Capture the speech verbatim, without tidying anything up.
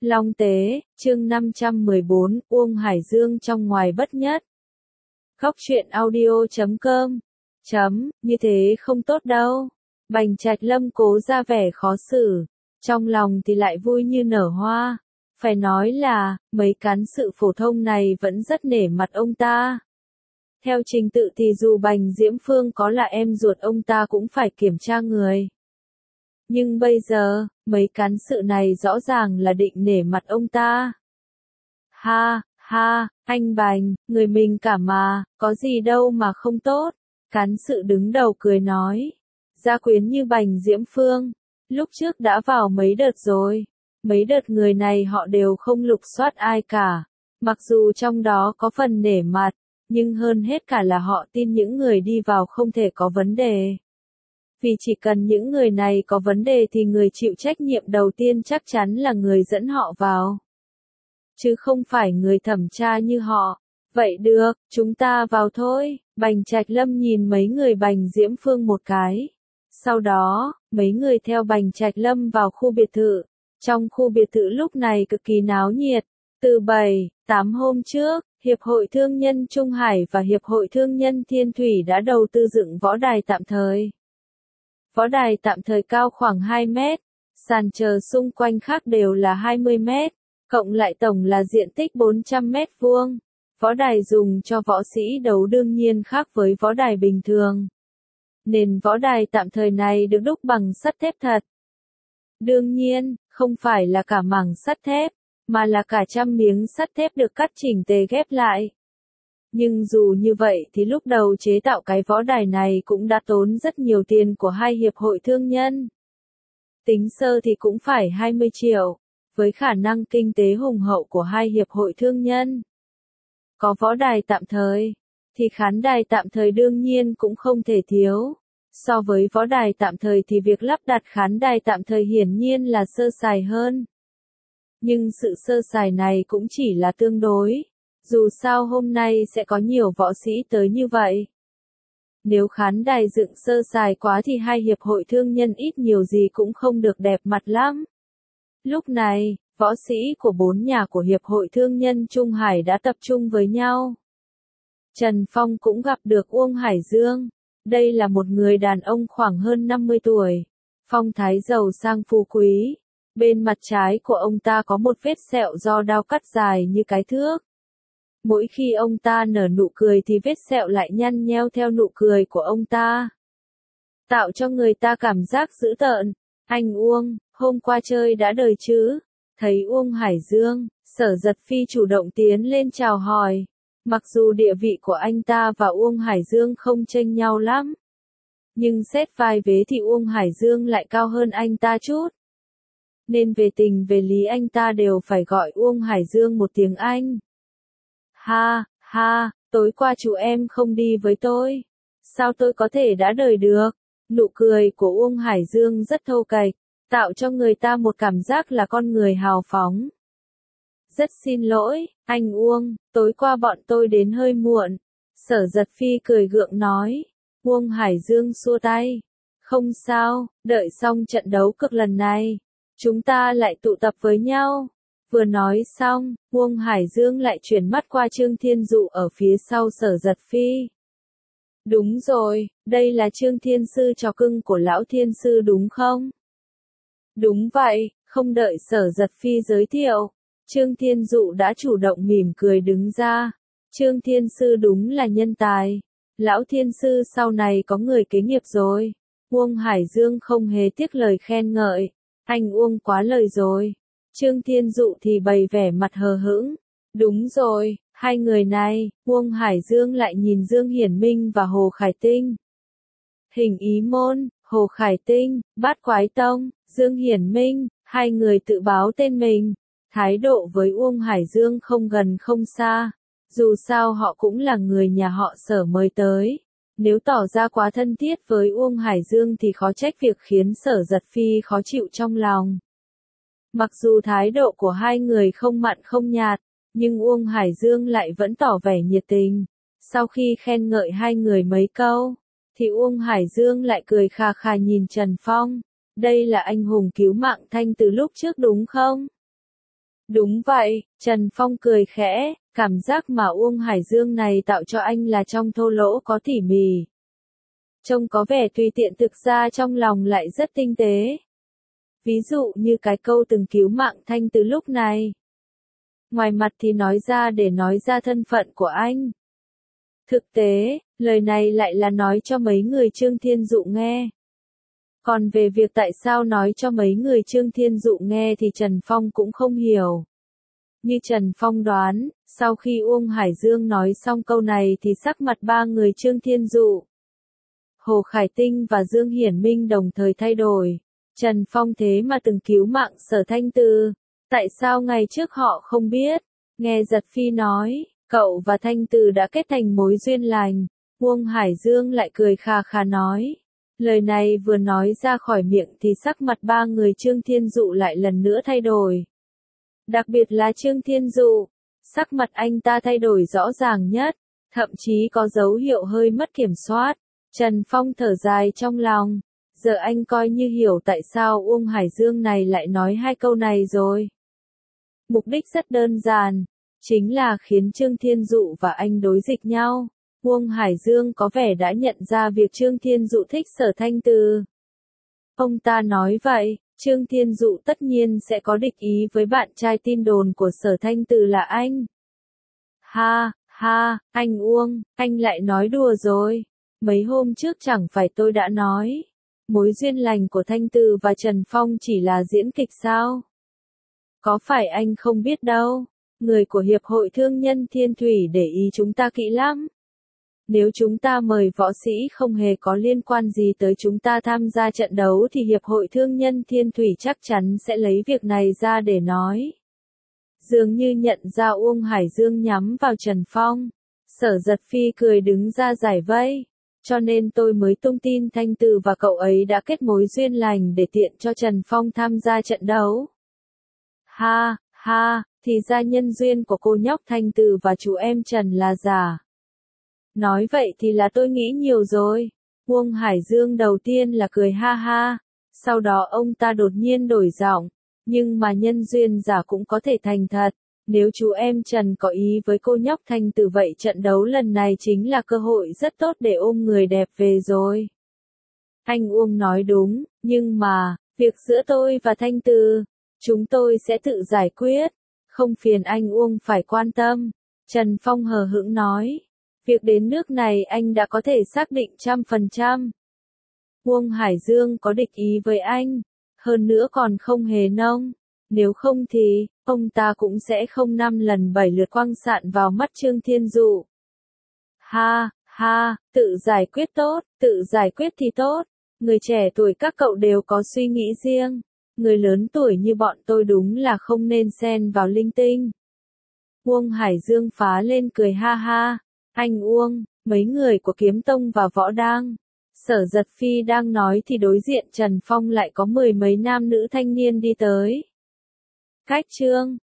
Long Tế, chương năm trăm mười bốn, Uông Hải Dương trong ngoài bất nhất. Góc truyện audio chấm com. Chấm, như thế không tốt đâu. Bành Trạch Lâm cố ra vẻ khó xử, trong lòng thì lại vui như nở hoa. Phải nói là, mấy cán sự phổ thông này vẫn rất nể mặt ông ta. Theo trình tự thì dù Bành Diễm Phương có là em ruột ông ta cũng phải kiểm tra người. Nhưng bây giờ, mấy cán sự này rõ ràng là định nể mặt ông ta. Ha, ha, anh Bành, người mình cả mà, có gì đâu mà không tốt. Cán sự đứng đầu cười nói. Gia quyến như Bành Diễm Phương, lúc trước đã vào mấy đợt rồi. Mấy đợt người này họ đều không lục soát ai cả. Mặc dù trong đó có phần nể mặt, nhưng hơn hết cả là họ tin những người đi vào không thể có vấn đề. Vì chỉ cần những người này có vấn đề thì người chịu trách nhiệm đầu tiên chắc chắn là người dẫn họ vào. Chứ không phải người thẩm tra như họ. Vậy được, chúng ta vào thôi. Bành Trạch Lâm nhìn mấy người Bành Diễm Phương một cái. Sau đó, mấy người theo Bành Trạch Lâm vào khu biệt thự. Trong khu biệt thự lúc này cực kỳ náo nhiệt. Từ bảy, tám hôm trước, Hiệp hội Thương nhân Trung Hải và Hiệp hội Thương nhân Thiên Thủy đã đầu tư dựng võ đài tạm thời. Võ đài tạm thời cao khoảng hai mét, sàn chờ xung quanh khác đều là hai mươi mét, cộng lại tổng là diện tích bốn trăm mét vuông. Võ đài dùng cho võ sĩ đấu đương nhiên khác với võ đài bình thường. Nền võ đài tạm thời này được đúc bằng sắt thép thật. Đương nhiên, không phải là cả mảng sắt thép, mà là cả trăm miếng sắt thép được cắt chỉnh tề ghép lại. Nhưng dù như vậy thì lúc đầu chế tạo cái võ đài này cũng đã tốn rất nhiều tiền của hai hiệp hội thương nhân. Tính sơ thì cũng phải hai mươi triệu, với khả năng kinh tế hùng hậu của hai hiệp hội thương nhân. Có võ đài tạm thời, thì khán đài tạm thời đương nhiên cũng không thể thiếu. So với võ đài tạm thời thì việc lắp đặt khán đài tạm thời hiển nhiên là sơ sài hơn. Nhưng sự sơ sài này cũng chỉ là tương đối. Dù sao hôm nay sẽ có nhiều võ sĩ tới như vậy. Nếu khán đài dựng sơ sài quá thì hai hiệp hội thương nhân ít nhiều gì cũng không được đẹp mặt lắm. Lúc này, võ sĩ của bốn nhà của Hiệp hội Thương nhân Trung Hải đã tập trung với nhau. Trần Phong cũng gặp được Uông Hải Dương. Đây là một người đàn ông khoảng hơn năm mươi tuổi. Phong thái giàu sang phú quý. Bên mặt trái của ông ta có một vết sẹo do đao cắt dài như cái thước. Mỗi khi ông ta nở nụ cười thì vết sẹo lại nhăn nheo theo nụ cười của ông ta. Tạo cho người ta cảm giác dữ tợn. Anh Uông, hôm qua chơi đã đời chứ? Thấy Uông Hải Dương, Sở Giật Phi chủ động tiến lên chào hỏi. Mặc dù địa vị của anh ta và Uông Hải Dương không chênh nhau lắm. Nhưng xét vai vế thì Uông Hải Dương lại cao hơn anh ta chút. Nên về tình về lý anh ta đều phải gọi Uông Hải Dương một tiếng anh. Ha, ha, tối qua chú em không đi với tôi. Sao tôi có thể đã đời được? Nụ cười của Uông Hải Dương rất thô kệch, tạo cho người ta một cảm giác là con người hào phóng. Rất xin lỗi, anh Uông, tối qua bọn tôi đến hơi muộn. Sở Giật Phi cười gượng nói. Uông Hải Dương xua tay. Không sao, đợi xong trận đấu cực lần này, chúng ta lại tụ tập với nhau. Vừa nói xong, Uông Hải Dương lại chuyển mắt qua Trương Thiên Dụ ở phía sau Sở Giật Phi. Đúng rồi, đây là Trương Thiên Sư trò cưng của Lão Thiên Sư đúng không? Đúng vậy, không đợi Sở Giật Phi giới thiệu. Trương Thiên Dụ đã chủ động mỉm cười đứng ra. Trương Thiên Sư đúng là nhân tài. Lão Thiên Sư sau này có người kế nghiệp rồi. Uông Hải Dương không hề tiếc lời khen ngợi. Anh Uông quá lời rồi. Trương Thiên Dụ thì bày vẻ mặt hờ hững. Đúng rồi, hai người này, Uông Hải Dương lại nhìn Dương Hiển Minh và Hồ Khải Tinh. Hình Ý Môn, Hồ Khải Tinh, Bát Quái Tông, Dương Hiển Minh, hai người tự báo tên mình. Thái độ với Uông Hải Dương không gần không xa. Dù sao họ cũng là người nhà họ Sở mời tới. Nếu tỏ ra quá thân thiết với Uông Hải Dương thì khó trách việc khiến Sở Giật Phi khó chịu trong lòng. Mặc dù thái độ của hai người không mặn không nhạt, nhưng Uông Hải Dương lại vẫn tỏ vẻ nhiệt tình. Sau khi khen ngợi hai người mấy câu, thì Uông Hải Dương lại cười khà khà nhìn Trần Phong. Đây là anh hùng cứu mạng Thanh từ lúc trước đúng không? Đúng vậy, Trần Phong cười khẽ, cảm giác mà Uông Hải Dương này tạo cho anh là trong thô lỗ có tỉ mỉ. Trông có vẻ tùy tiện thực ra trong lòng lại rất tinh tế. Ví dụ như cái câu từng cứu mạng Thanh Từ lúc này. Ngoài mặt thì nói ra để nói ra thân phận của anh. Thực tế, lời này lại là nói cho mấy người Trương Thiên Dụ nghe. Còn về việc tại sao nói cho mấy người Trương Thiên Dụ nghe thì Trần Phong cũng không hiểu. Như Trần Phong đoán, sau khi Uông Hải Dương nói xong câu này thì sắc mặt ba người Trương Thiên Dụ, Hồ Khải Tinh và Dương Hiển Minh đồng thời thay đổi. Trần Phong thế mà từng cứu mạng Sở Thanh Từ. Tại sao ngày trước họ không biết? Nghe Giật Phi nói, cậu và Thanh Từ đã kết thành mối duyên lành. Uông Hải Dương lại cười khà khà nói. Lời này vừa nói ra khỏi miệng thì sắc mặt ba người Trương Thiên Dụ lại lần nữa thay đổi. Đặc biệt là Trương Thiên Dụ, sắc mặt anh ta thay đổi rõ ràng nhất, thậm chí có dấu hiệu hơi mất kiểm soát. Trần Phong thở dài trong lòng, giờ anh coi như hiểu tại sao Uông Hải Dương này lại nói hai câu này rồi. Mục đích rất đơn giản, chính là khiến Trương Thiên Dụ và anh đối dịch nhau. Uông Hải Dương có vẻ đã nhận ra việc Trương Thiên Dụ thích Sở Thanh Từ. Ông ta nói vậy, Trương Thiên Dụ tất nhiên sẽ có địch ý với bạn trai tin đồn của Sở Thanh Từ là anh. Ha, ha, anh Uông, anh lại nói đùa rồi. Mấy hôm trước chẳng phải tôi đã nói, mối duyên lành của Thanh Từ và Trần Phong chỉ là diễn kịch sao? Có phải anh không biết đâu, người của Hiệp hội Thương nhân Thiên Thủy để ý chúng ta kỹ lắm. Nếu chúng ta mời võ sĩ không hề có liên quan gì tới chúng ta tham gia trận đấu thì Hiệp hội Thương nhân Thiên Thủy chắc chắn sẽ lấy việc này ra để nói. Dường như nhận ra Uông Hải Dương nhắm vào Trần Phong, Sở Giật Phi cười đứng ra giải vây. Cho nên tôi mới tung tin Thanh Từ và cậu ấy đã kết mối duyên lành để tiện cho Trần Phong tham gia trận đấu. Ha, ha, thì ra nhân duyên của cô nhóc Thanh Từ và chú em Trần là giả. Nói vậy thì là tôi nghĩ nhiều rồi. Uông Hải Dương đầu tiên là cười ha ha, sau đó ông ta đột nhiên đổi giọng, nhưng mà nhân duyên giả cũng có thể thành thật. Nếu chú em Trần có ý với cô nhóc Thanh Từ vậy trận đấu lần này chính là cơ hội rất tốt để ôm người đẹp về rồi. Anh Uông nói đúng, nhưng mà, việc giữa tôi và Thanh Từ, chúng tôi sẽ tự giải quyết, không phiền anh Uông phải quan tâm. Trần Phong hờ hững nói, việc đến nước này anh đã có thể xác định trăm phần trăm. Uông Hải Dương có địch ý với anh, hơn nữa còn không hề nông. Nếu không thì, ông ta cũng sẽ không năm lần bảy lượt quăng sạn vào mắt Trương Thiên Dụ. Ha, ha, tự giải quyết tốt, tự giải quyết thì tốt. Người trẻ tuổi các cậu đều có suy nghĩ riêng. Người lớn tuổi như bọn tôi đúng là không nên xen vào linh tinh. Uông Hải Dương phá lên cười ha ha. Anh Uông, mấy người của Kiếm Tông và Võ Đang, Sở Giật Phi đang nói thì đối diện Trần Phong lại có mười mấy nam nữ thanh niên đi tới. Cách Trương